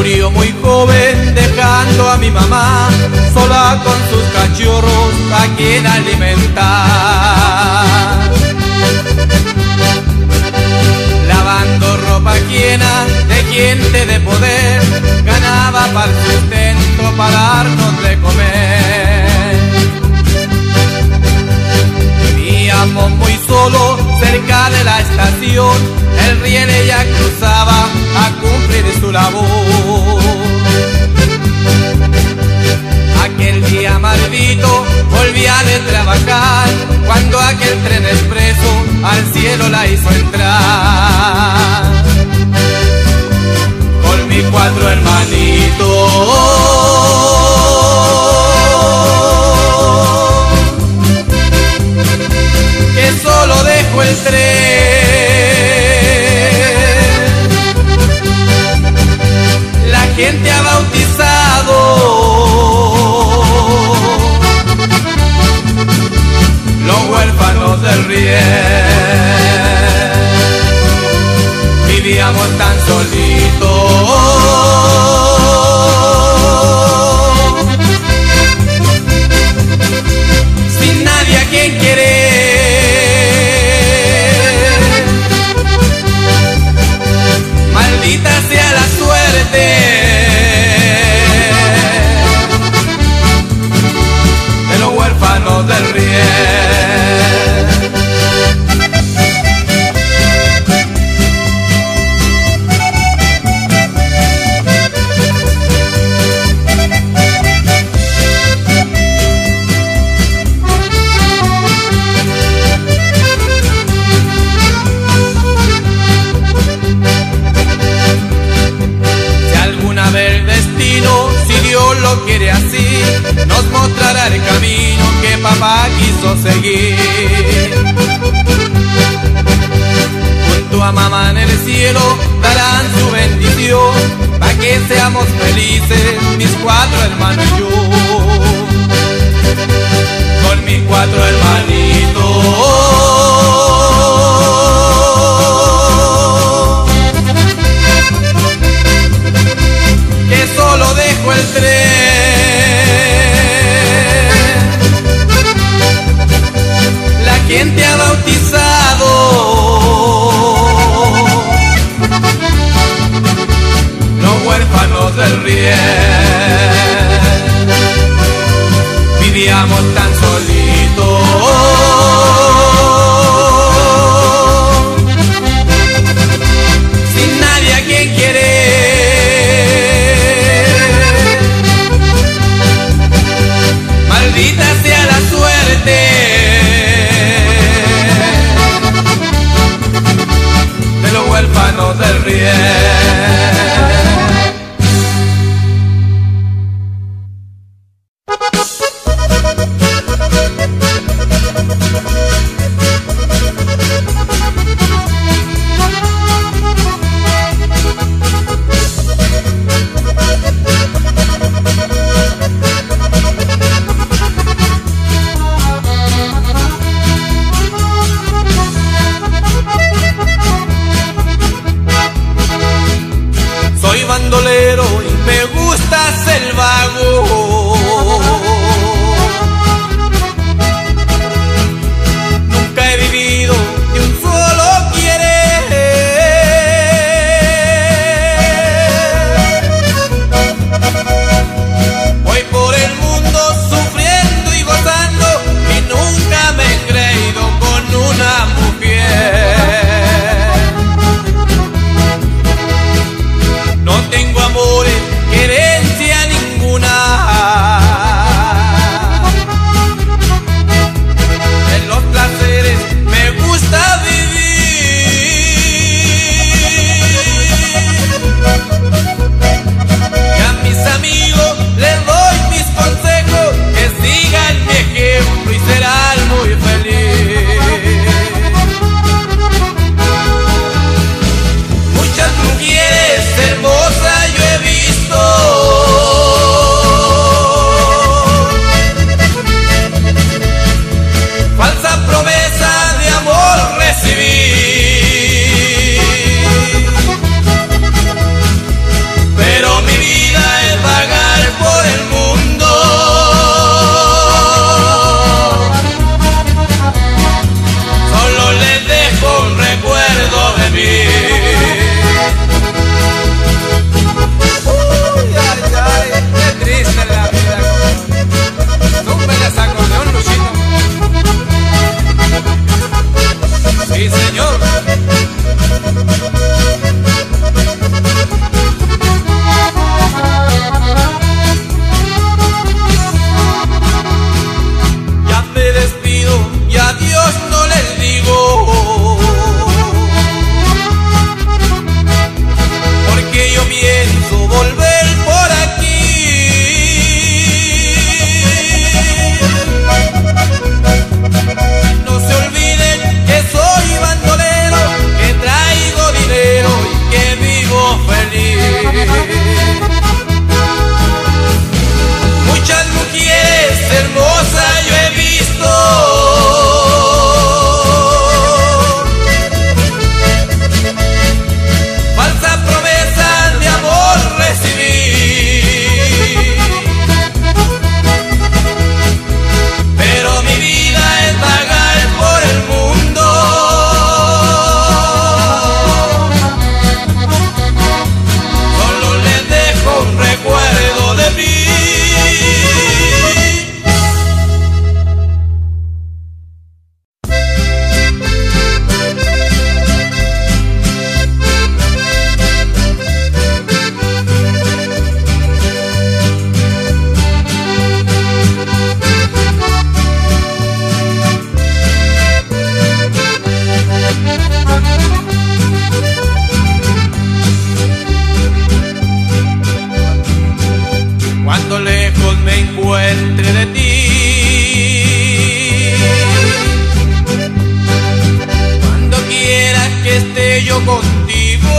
murió muy joven dejando a mi mamá sola con sus cachorros a quien alimentar. Lavando ropa ajena de gente de poder, ganaba para el sustento para darnos de comer. Vivíamos muy solo cerca de la estación, el riel ella cruzaba a cumplir su labor. Aquel día maldito volvía de trabajar, cuando aquel tren expreso al cielo la hizo entrar. Con mis 4 hermanitos que solo dejo el tren, la gente ha bautizado los huérfanos del riel. Vivíamos tan solitos, sin nadie a quien querer. Maldita sea la suerte de los huérfanos del riel. Sí, señor. Ya me despido y adiós no les digo, porque yo pienso volver por aquí. No se olviden que soy bandolero, que traigo dinero y que vivo feliz. Muchas mujeres hermosas yo he visto, falsas promesas de amor recibí, pero mi vida es vagar por el mundo. Solo les dejo un recuerdo de mí. Cuando lejos me encuentre de ti, cuando quieras que esté yo contigo,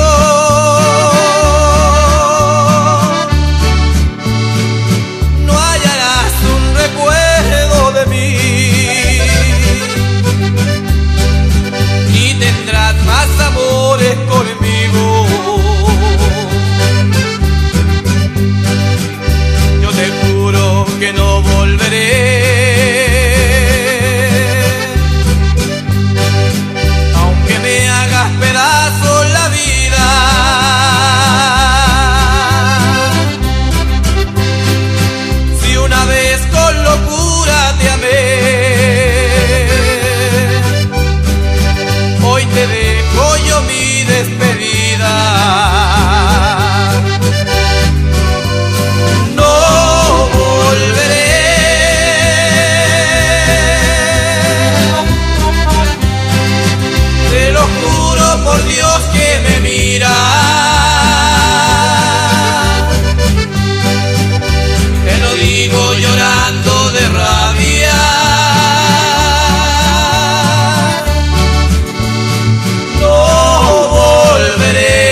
no hallarás un recuerdo de mí, ni tendrás más amores conmigo. Te juro que no volveré, aunque me hagas pedazos la vida. Si una vez con locura te amé, hoy te dejo yo mi despedida. Por Dios que me mira, te lo digo llorando de rabia. No volveré,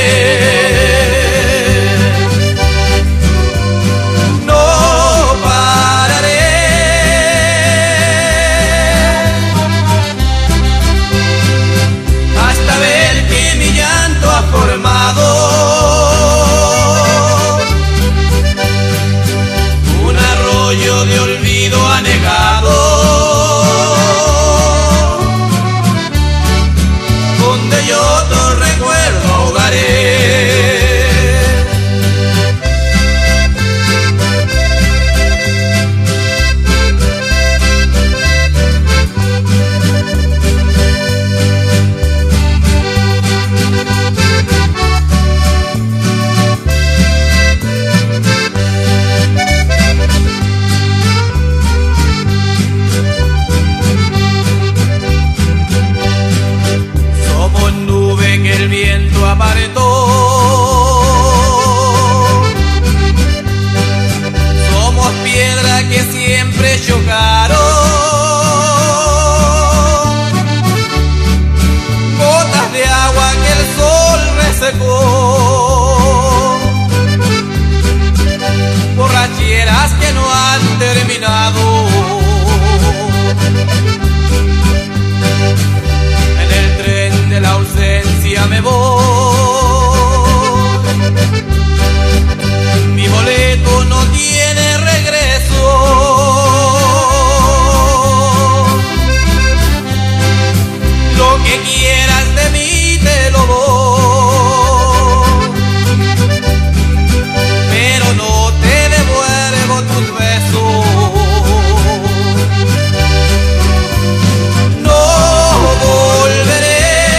no pararé hasta ver que mi llanto ha formado un arroyo de olvido anegado, donde yo otro recuerdo ahogaré. Que el viento apartó, somos piedras que siempre chocaron, gotas de agua que el sol resecó, borracheras que no han terminado. En el tren de la ausencia me voy, mi boleto no tiene regreso. Lo que quieras de mí te lo doy, pero no te devuelvo tus besos. No volveré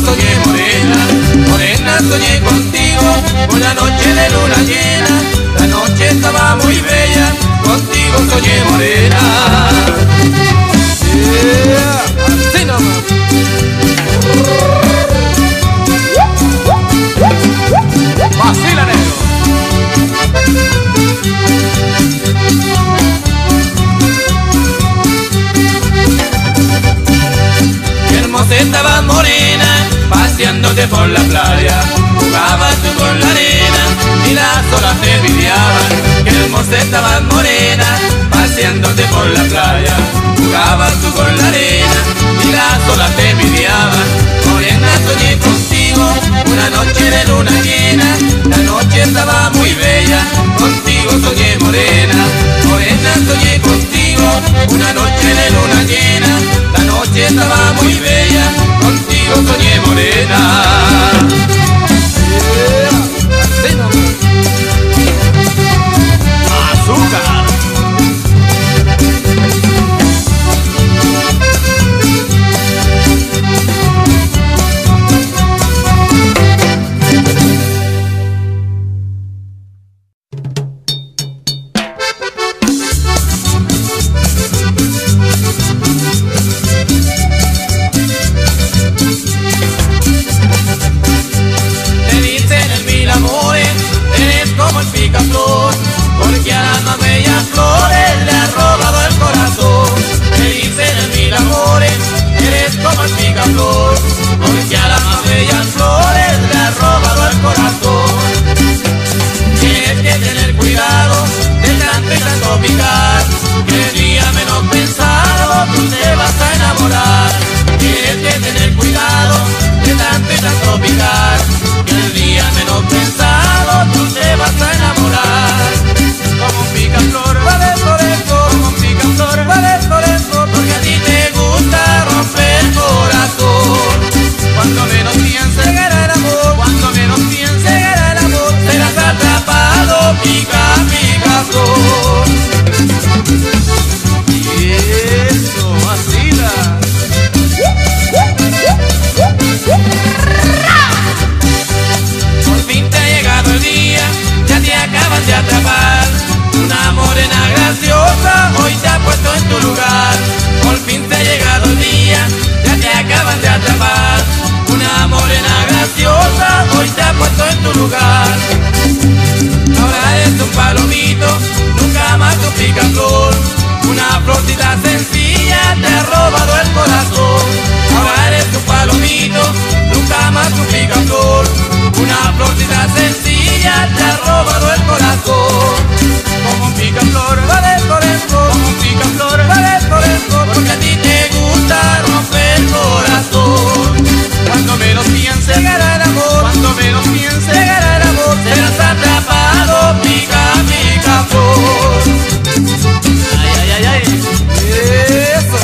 soñé morena, morena soñé contigo, una noche de luna llena, la noche estaba muy bella, contigo soñé morena. Así nomás. Vacila, negro. Qué hermosa estabas morena, paseándote por la playa, jugabas tú con la arena y las olas te envidiaban. Qué hermosa estabas morena, paseándote por la playa, jugabas tú con la arena y las olas te envidiaban. Morena soñé contigo, una noche de luna llena, la noche estaba muy bella, contigo soñé morena. Morena soñé contigo, una noche de luna llena, la noche estaba muy bella, contigo soñé morena. Azúcar. Porque a las más bellas flores le ha robado el corazón. Me dicen en mil amores, eres como el picaflor. Porque a las más bellas flores le ha robado el corazón. Tienes que tener cuidado de tanto y tanto picar, que el día menos pensado tú te vas a enamorar. Tienes que tener cuidado de tanto y tanto picar, que el día menos pensado tú te vas a enamorar. Como un picaflor, vale por eso, como un picaflor, vale por eso, porque a ti te gusta romper el corazón. Cuando menos pienses llegará el amor, cuando menos pienses llegará el amor, serás atrapado, picaflor. Y eso, vacila. Por fin te ha llegado el día, ya te acaban de atrapar. Una morena graciosa hoy te ha puesto en tu lugar. Por fin te ha llegado el día, ya te acaban de atrapar. Una morena graciosa hoy te ha puesto en tu lugar. Ahora eres un palomito, nunca más un picaflor. Una florcita sencilla te ha robado el corazón. Ahora eres un palomito, nunca más un picaflor. Una florcita sencilla te ha robado el corazón. Como un picaflor, vale por eso, como un picaflor, vale por eso, porque a ti te gusta romper el corazón. Cuando menos pienses llegará el amor, cuando menos pienses llegará el amor, serás atrapado, picaflor. Ay, ay, ay, ay. Eso.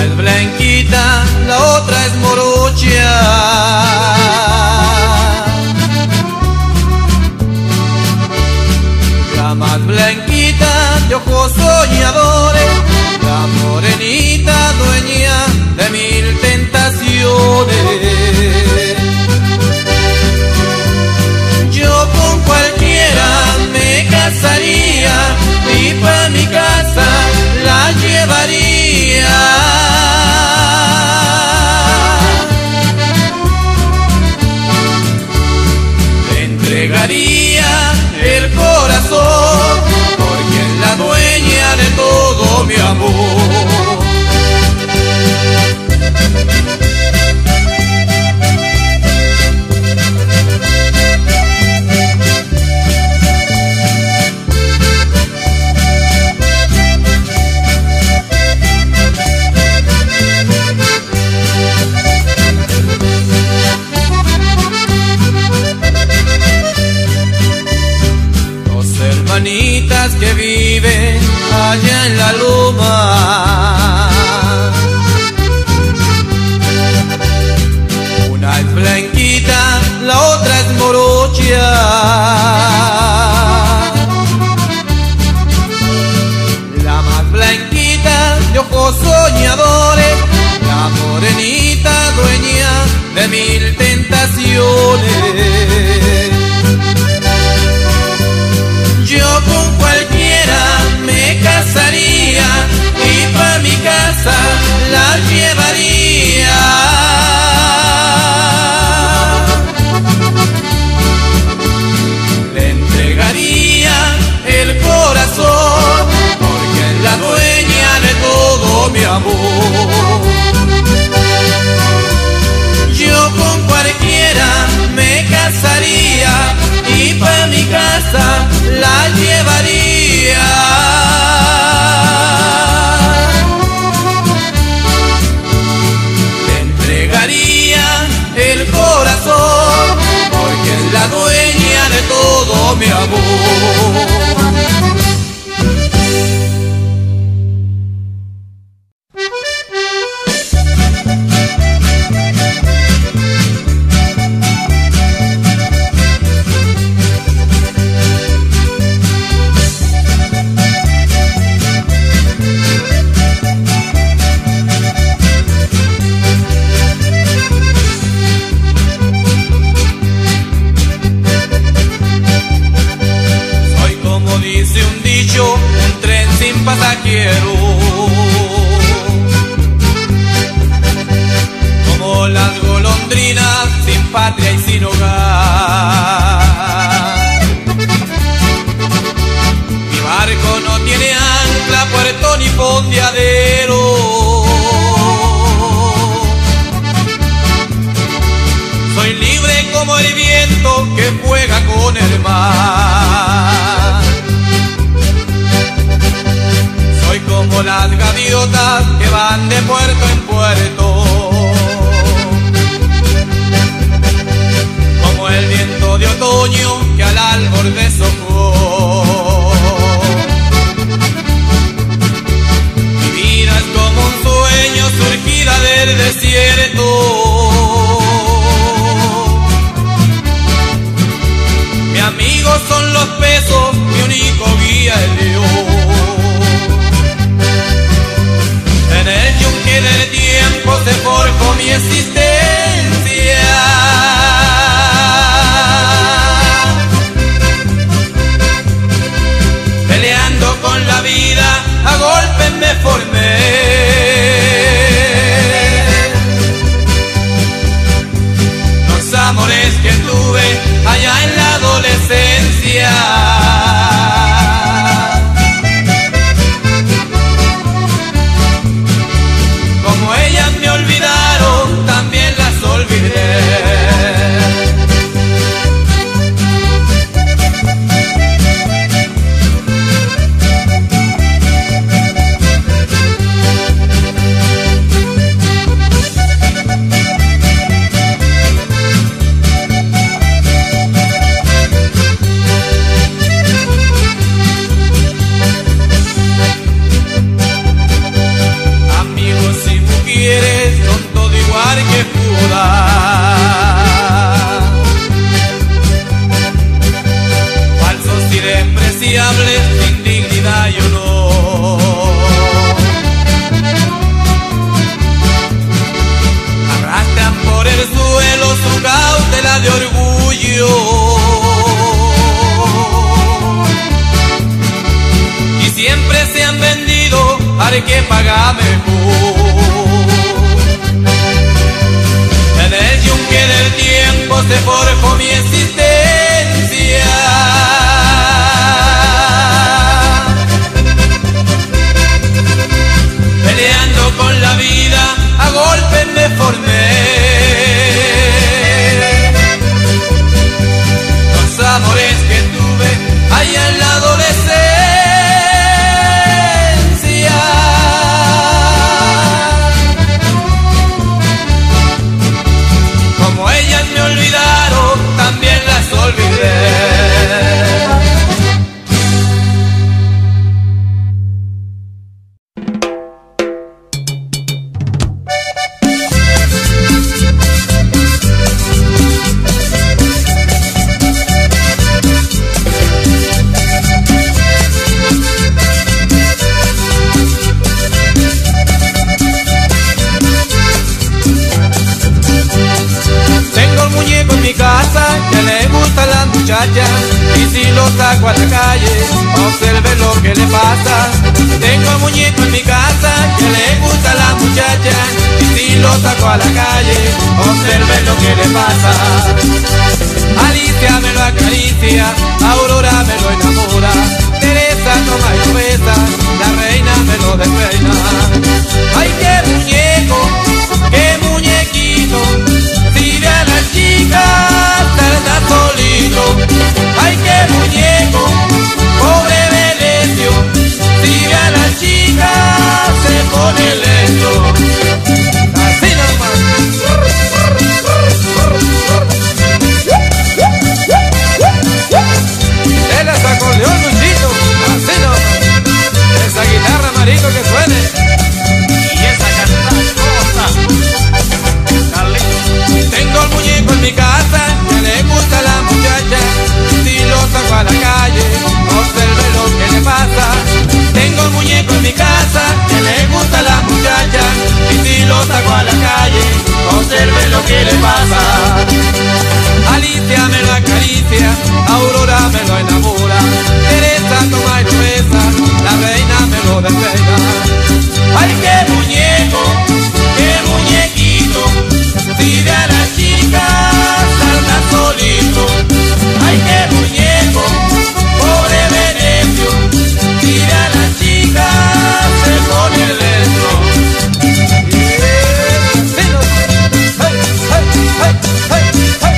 es blanquita, la otra es morocha. La más blanquita de ojos soñadores, la morenita dueña de mil tentaciones. Yo con cualquiera me casaría y pa' mi casa la llevaría. Le entregaría el corazón porque es la dueña de todo mi amor. Hermanitas que viven allá en la loma, una es blanquita, la otra es morocha. La más blanquita de ojos soñadores, la morenita dueña de mil tentaciones. Yo con cualquiera me casaría y pa' mi casa la llevaría. Le entregaría el corazón porque es la dueña de todo mi amor. Yo con cualquiera me casaría y pa' mi casa la llevaría. Le entregaría el corazón porque es la dueña de todo mi amor. Un tren sin pasajero, como las golondrinas sin patria y sin hogar. Mi barco no tiene ancla, puerto ni fondeadero. Soy libre como el viento que juega con el mar. Soy como las gaviotas que van de puerto en puerto, como el viento de otoño que al alborde sopló. Mi vida es como un sueño surgida del desierto. Mi amigo son los pesos, mi único guía es Dios. En el yunque del tiempo se forjó mi existencia. Peleando con la vida, a golpes me formé. Los amores que tuve allá en la adolescencia, como ellas me olvidaron, también muchacha, y si lo saco a la calle, observe lo que le pasa. Tengo un muñeco en mi casa que le gusta a la muchacha, y si lo saco a la calle, observe lo que le pasa. Alicia me lo acaricia, Aurora me lo enamora, Teresa toma y lo besa, la reina me lo despeina. Ay, qué muñeco, qué muñequito, si ve a la chica tarda solito. Ay, qué muñeco, pobre Venecio, si ve a la chica se pone lento. Así nomás. Él es acordeón, Luchito, así nomás. Esa guitarra, marico, que suene. Y esa cantada, Carlitos. Tengo el muñeco en mi casa que le gusta a la muchacha, y si lo saco a la calle, observe lo que le pasa. Tengo el muñeco en mi casa que le gusta a la muchacha, y si lo saco a la calle, observe lo que le pasa. Alicia me lo acaricia, Aurora me lo enamora, Teresa toma y lo besa, la reina me lo despeina. Ay, qué muñeco, qué muñequito, si ve a la chica salta solito. Ay, qué muñeco, pobre Venecio, si ve a la chica se pone lento. Hey, hey, hey, hey, hey.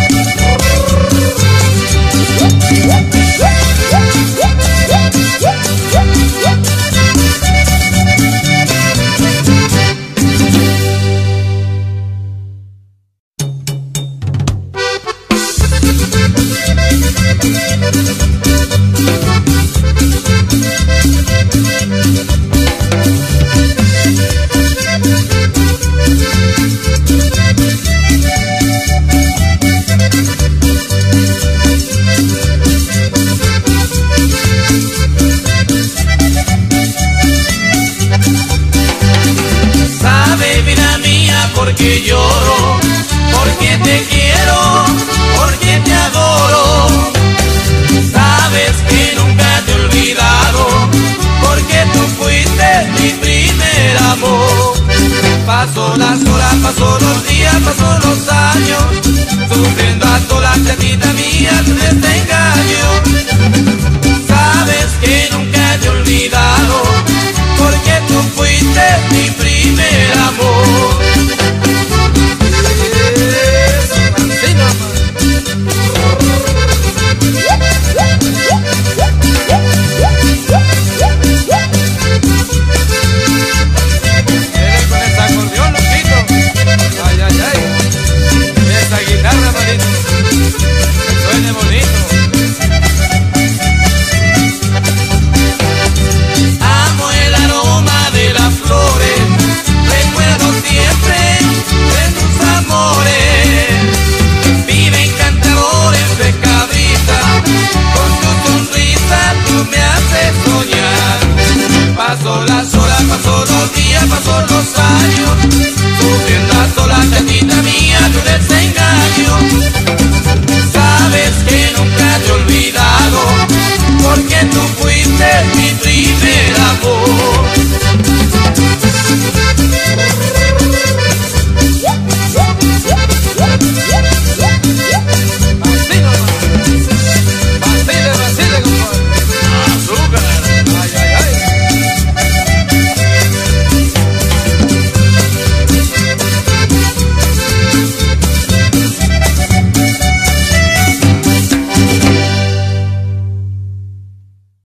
Sabe, vida mía, porque lloro, porque te quiero, porque te adoro. Sabes que nunca te he olvidado, porque tú fuiste mi primer amor. Pasó las horas, pasó los días, pasó los años, sufriendo a solas, chatita mía, tu desengaño.